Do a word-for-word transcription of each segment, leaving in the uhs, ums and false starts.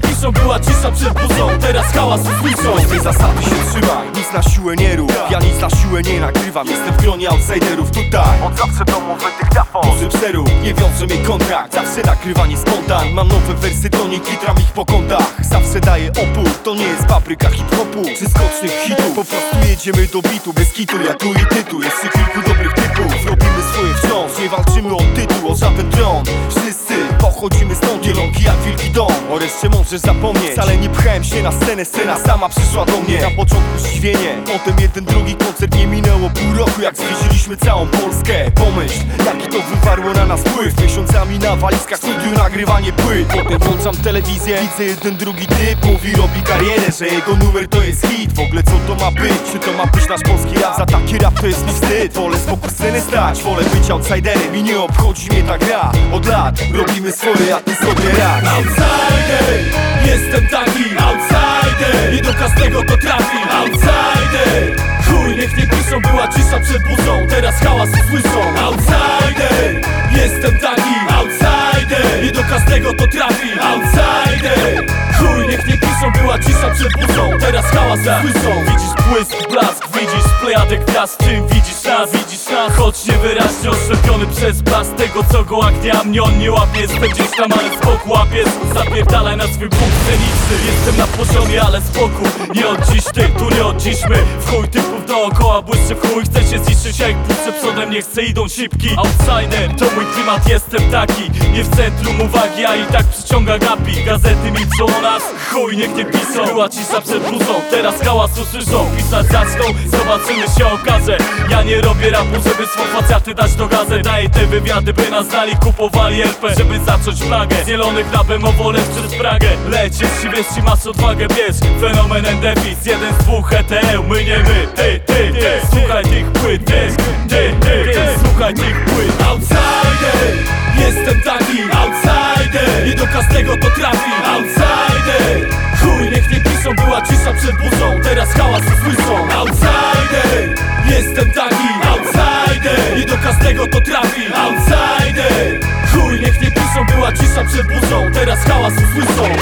piszą, była cisza przed burzą, teraz hałas usłyszą. Tej zasady się trzymaj, nic na siłę nie rób. Ja nic na siłę nie nagrywam, jestem w gronie outsiderów tutaj. Od zawsze domowy dyktafon, duży pserów, nie wiąże mnie kontrakt. Zawsze nagrywanie spontan, mam nowe wersy tonik, litram ich po kątach. Zawsze daję opór, to nie jest papryka hip-hopu czy skocznych hitów. Po prostu jedziemy do bitu, bez kitu, jak tu i tytuł. Jeszcze kilku dobrych typów, robimy swoje wciąż. Nie walczymy o tytuł, o żaden tron. Wszyscy pochodzimy stąd, dzielonki jak wielki dom. O reszcie możesz zapomnieć, wcale nie pchałem się na scenę, scena sama przyszła do mnie. Na początku zdziwienie, potem jeden drugi koncert. Nie minęło pół roku, jak zwiedziliśmy całą Polskę. Pomyśl, jaki to wywarło na nas wpływ. Miesiącami na walizkach, studiu, nagrywanie płyt. Potem włączam telewizję, widzę jeden drugi typ. Mówi, robi karierę, że jego numer to jest hit. W ogóle co to ma być? Czy to ma być nasz polski rap? Za taki rap to jest mi wstyd. Wolę spokój sceny stać, wolę być outsiderem i nie obchodzi mnie ta gra. Od lat robimy swoje, a ty sobie rad. Outsider, jestem taki outsider. I do każdego to trafi. Outsider, chuj, niech nie piszą, była cisza przed burzą, teraz hałas usłyszą. Outsider, jestem taki outsider. I do każdego to trafi. Outsider, chuj, niech nie piszą, była cisza przed burzą, teraz hałas usłyszą. Widzisz błysk, blask, widzisz plejadę gwiazd. W tym widzisz nas, widzisz nas, choć niewyraźnie oślepiony przez blask tego, co go agnia. Mnie on nie łapie, jestem gdzieś tam, ale spokój łapie. Zapierdalaj na swój punkt sceniczny. Jestem na poziomie, ale spokój. Nie od dziś ty, tu nie od dziś my. W chuj typów dookoła błyszczy w chuj. Chcę się zniszczyć, jak puszczę przodem, nie chcę, idą szybki. Outsider, to mój klimat, jestem taki. Nie w centrum uwagi, a i tak przyciąga gapi. Gazety milczą o nas, chuj, niech nie piszą. Była cisza przed burzą, teraz hałas usłyszą. Pisać zaczną, zobaczymy, się okaże. Ja nie robię rapu, żeby swą facjaty dać do gazet. Daję te wywiady, by nas znali, kupowali L P, żeby zacząć plagę. Zielonych rapem o wolę przez Pragę. Leć, jeśli wiesz, ci masz odwagę, bierz. Fenomen Endefis, jeden z dwóch E T L, my nie my. Ty, ty, ty, słuchaj tych płyt, ty, ty, ty, ty, słuchaj tych płyt. Outsider, jestem taki outsider. I do każdego to trafi. Outsider, chuj, niech nie piszą, była cisza przed burzą, teraz hałas usłyszą. Outsider, jestem taki outsider. I do każdego to trafi. Outsider, chuj, niech nie piszą, była cisza przed burzą, teraz hałas usłyszą.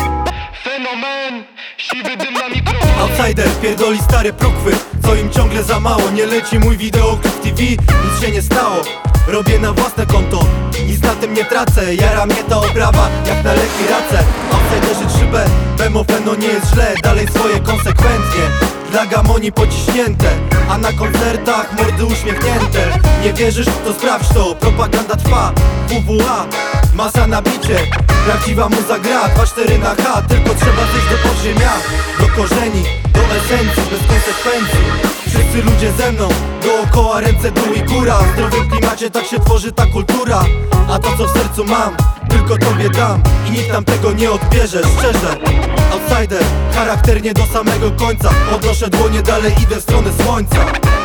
Fenomen, siwy dym na mikrofon. Outsider, pierdoli stare prukwy, co im ciągle za mało. Nie leci mój wideoklip w T V, nic się nie stało. Robię na własne konto, nic na tym nie tracę. Jara mnie ta oprawa, jak na leki racę. Outsiderzy trzy B, Bemofeno nie jest źle. Dalej swoje konsekwentnie, dla gamonii pociśnięte. A na koncertach mordy uśmiechnięte. Nie wierzysz? To sprawdź to, propaganda trwa. W W A, masa na bicie, prawdziwa muza gra. Dwa cztery na H, tylko trzeba zejść do podziemia. Do korzeni, do esencji, bez konsekwencji. Wszyscy ludzie ze mną, dookoła ręce dół i góra. W zdrowym klimacie tak się tworzy ta kultura. A to co w sercu mam, tylko tobie dam. I nikt nam tego nie odbierze, szczerze. Outsider, charakternie do samego końca. Podnoszę dłonie, dalej idę w stronę słońca.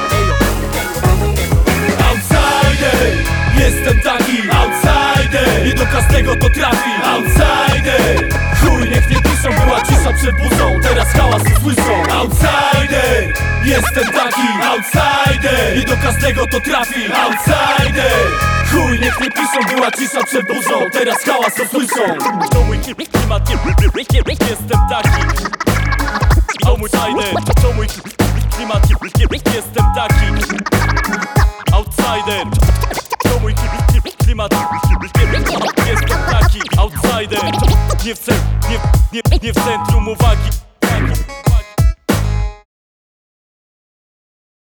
Outsider, jestem taki outsider. I do każdego to trafi. Outsider, chuj, niech nie piszą, była cisza przed burzą, teraz hałas usłyszą. Outsider, jestem taki outsider. I do każdego to trafi. Outsider, chuj, niech nie piszą, była cisza przed burzą, teraz hałas usłyszą. To mój klimat, jestem taki outsider. To mój klimat, jestem taki outsider. To mój klimat, jestem taki outsider. Nie w, nie, nie, nie w centrum uwagi.